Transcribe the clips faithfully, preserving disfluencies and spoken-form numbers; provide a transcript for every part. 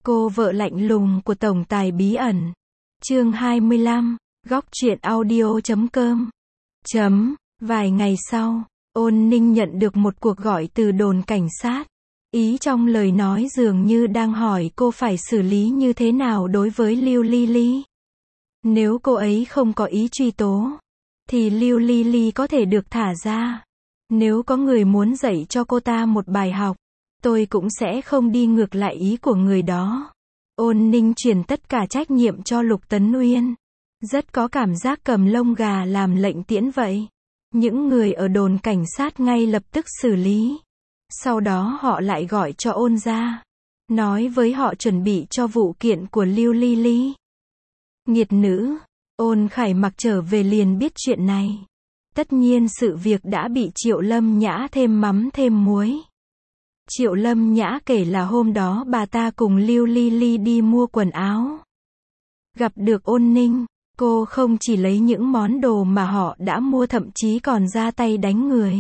Cô vợ lạnh lùng của tổng tài bí ẩn. Chương hai mươi lăm, góc truyện audio chấm com. Chấm, vài ngày sau, Ôn Ninh nhận được một cuộc gọi từ đồn cảnh sát. Ý trong lời nói dường như đang hỏi cô phải xử lý như thế nào đối với Lưu Ly Ly. Nếu cô ấy không có ý truy tố, thì Lưu Ly Ly có thể được thả ra. Nếu có người muốn dạy cho cô ta một bài học, tôi cũng sẽ không đi ngược lại ý của người đó. Ôn Ninh chuyển tất cả trách nhiệm cho Lục Tấn Uyên. Rất có cảm giác cầm lông gà làm lệnh tiễn vậy. Những người ở đồn cảnh sát ngay lập tức xử lý. Sau đó họ lại gọi cho Ôn gia, nói với họ chuẩn bị cho vụ kiện của Lưu Ly Ly. Nghiệt nữ, Ôn Khải Mặc trở về liền biết chuyện này. Tất nhiên sự việc đã bị Triệu Lâm Nhã thêm mắm thêm muối. Triệu Lâm Nhã kể là hôm đó bà ta cùng Lưu Ly Ly đi mua quần áo. Gặp được Ôn Ninh, cô không chỉ lấy những món đồ mà họ đã mua, thậm chí còn ra tay đánh người.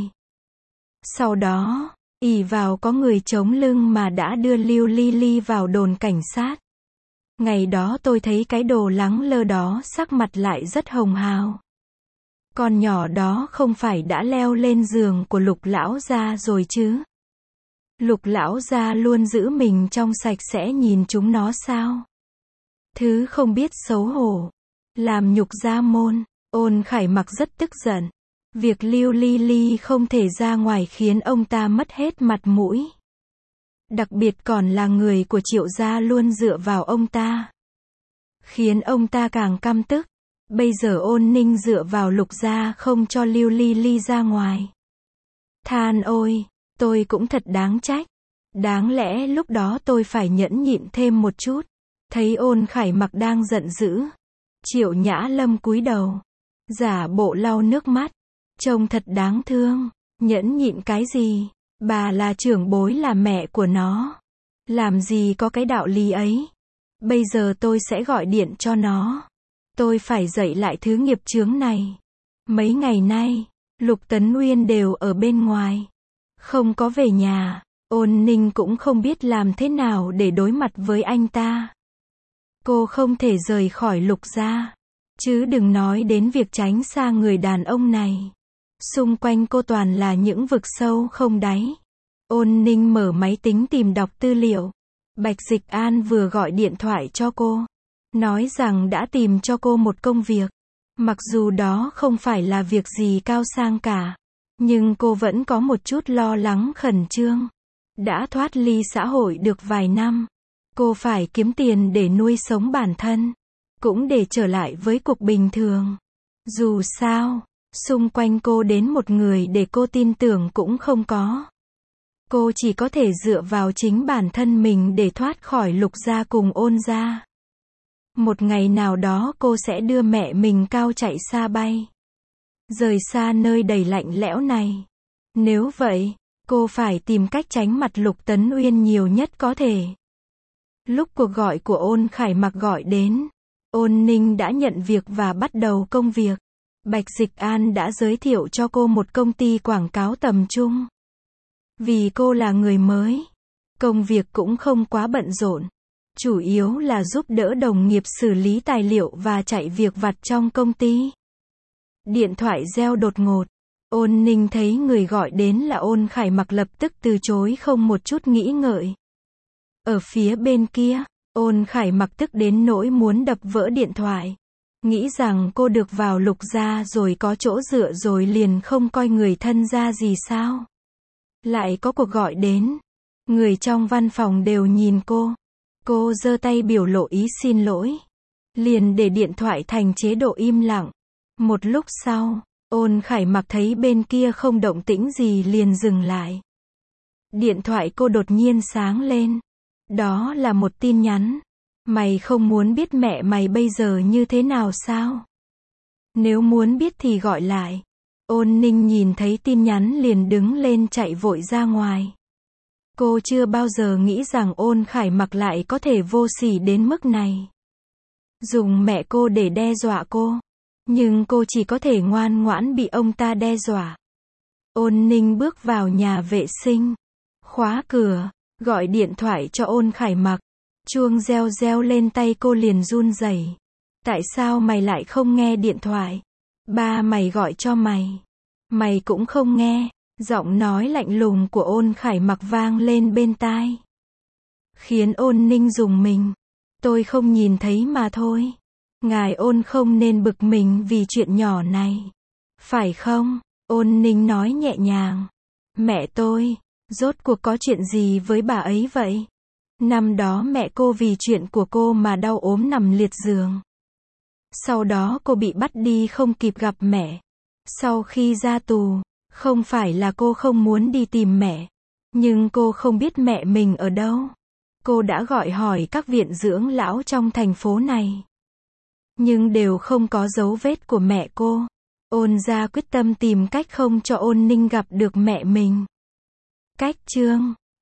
Sau đó, ỷ vào có người chống lưng mà đã đưa Lưu Ly Ly vào đồn cảnh sát. Ngày đó tôi thấy cái đồ lắng lơ đó sắc mặt lại rất hồng hào. Con nhỏ đó không phải đã leo lên giường của Lục lão gia rồi chứ? Lục lão gia luôn giữ mình trong sạch sẽ, nhìn chúng nó sao? Thứ không biết xấu hổ, làm nhục gia môn. Ôn Khải Mặc rất tức giận. Việc Lưu Ly Ly không thể ra ngoài khiến ông ta mất hết mặt mũi. Đặc biệt còn là người của Triệu gia luôn dựa vào ông ta, khiến ông ta càng căm tức. Bây giờ Ôn Ninh dựa vào Lục gia không cho Lưu Ly Ly ra ngoài. Than ôi, tôi cũng thật đáng trách. Đáng lẽ lúc đó tôi phải nhẫn nhịn thêm một chút. Thấy Ôn Khải Mặc đang giận dữ, Triệu Nhã Lâm cúi đầu, giả bộ lau nước mắt, trông thật đáng thương. Nhẫn nhịn cái gì? Bà là trưởng bối, là mẹ của nó, làm gì có cái đạo lý ấy. Bây giờ tôi sẽ gọi điện cho nó. Tôi phải dạy lại thứ nghiệp chướng này. Mấy ngày nay, Lục Tấn Uyên đều ở bên ngoài, không có về nhà. Ôn Ninh cũng không biết làm thế nào để đối mặt với anh ta. Cô không thể rời khỏi Lục gia, chứ đừng nói đến việc tránh xa người đàn ông này. Xung quanh cô toàn là những vực sâu không đáy. Ôn Ninh mở máy tính tìm đọc tư liệu. Bạch Dịch An vừa gọi điện thoại cho cô, nói rằng đã tìm cho cô một công việc. Mặc dù đó không phải là việc gì cao sang cả, nhưng cô vẫn có một chút lo lắng khẩn trương. Đã thoát ly xã hội được vài năm, cô phải kiếm tiền để nuôi sống bản thân, cũng để trở lại với cuộc bình thường. Dù sao, xung quanh cô đến một người để cô tin tưởng cũng không có. Cô chỉ có thể dựa vào chính bản thân mình để thoát khỏi Lục gia cùng Ôn gia. Một ngày nào đó cô sẽ đưa mẹ mình cao chạy xa bay, rời xa nơi đầy lạnh lẽo này. Nếu vậy, cô phải tìm cách tránh mặt Lục Tấn Uyên nhiều nhất có thể. Lúc cuộc gọi của Ôn Khải Mặc gọi đến, Ôn Ninh đã nhận việc và bắt đầu công việc. Bạch Dịch An đã giới thiệu cho cô một công ty quảng cáo tầm trung. Vì cô là người mới, công việc cũng không quá bận rộn. Chủ yếu là giúp đỡ đồng nghiệp xử lý tài liệu và chạy việc vặt trong công ty. Điện thoại reo đột ngột. Ôn Ninh thấy người gọi đến là Ôn Khải Mặc, lập tức từ chối không một chút nghĩ ngợi. Ở phía bên kia, Ôn Khải Mặc tức đến nỗi muốn đập vỡ điện thoại. Nghĩ rằng cô được vào Lục gia rồi có chỗ dựa rồi liền không coi người thân ra gì sao? Lại có cuộc gọi đến. Người trong văn phòng đều nhìn cô. Cô giơ tay biểu lộ ý xin lỗi, liền để điện thoại thành chế độ im lặng. Một lúc sau, Ôn Khải Mặc thấy bên kia không động tĩnh gì liền dừng lại. Điện thoại cô đột nhiên sáng lên. Đó là một tin nhắn. Mày không muốn biết mẹ mày bây giờ như thế nào sao? Nếu muốn biết thì gọi lại. Ôn Ninh nhìn thấy tin nhắn liền đứng lên chạy vội ra ngoài. Cô chưa bao giờ nghĩ rằng Ôn Khải Mặc lại có thể vô sỉ đến mức này. Dùng mẹ cô để đe dọa cô. Nhưng cô chỉ có thể ngoan ngoãn bị ông ta đe dọa. Ôn Ninh bước vào nhà vệ sinh, khóa cửa, gọi điện thoại cho Ôn Khải Mặc. Chuông reo reo lên tay cô liền run rẩy. Tại sao mày lại không nghe điện thoại? Ba mày gọi cho mày. Mày cũng không nghe. Giọng nói lạnh lùng của Ôn Khải Mặc vang lên bên tai. Khiến Ôn Ninh rùng mình. Tôi không nhìn thấy mà thôi. Ngài Ôn không nên bực mình vì chuyện nhỏ này. Phải không? Ôn Ninh nói nhẹ nhàng. Mẹ tôi, rốt cuộc có chuyện gì với bà ấy vậy? Năm đó mẹ cô vì chuyện của cô mà đau ốm nằm liệt giường. Sau đó cô bị bắt đi không kịp gặp mẹ. Sau khi ra tù, không phải là cô không muốn đi tìm mẹ, nhưng cô không biết mẹ mình ở đâu. Cô đã gọi hỏi các viện dưỡng lão trong thành phố này, nhưng đều không có dấu vết của mẹ cô. Ôn gia quyết tâm tìm cách không cho Ôn Ninh gặp được mẹ mình. Cách chương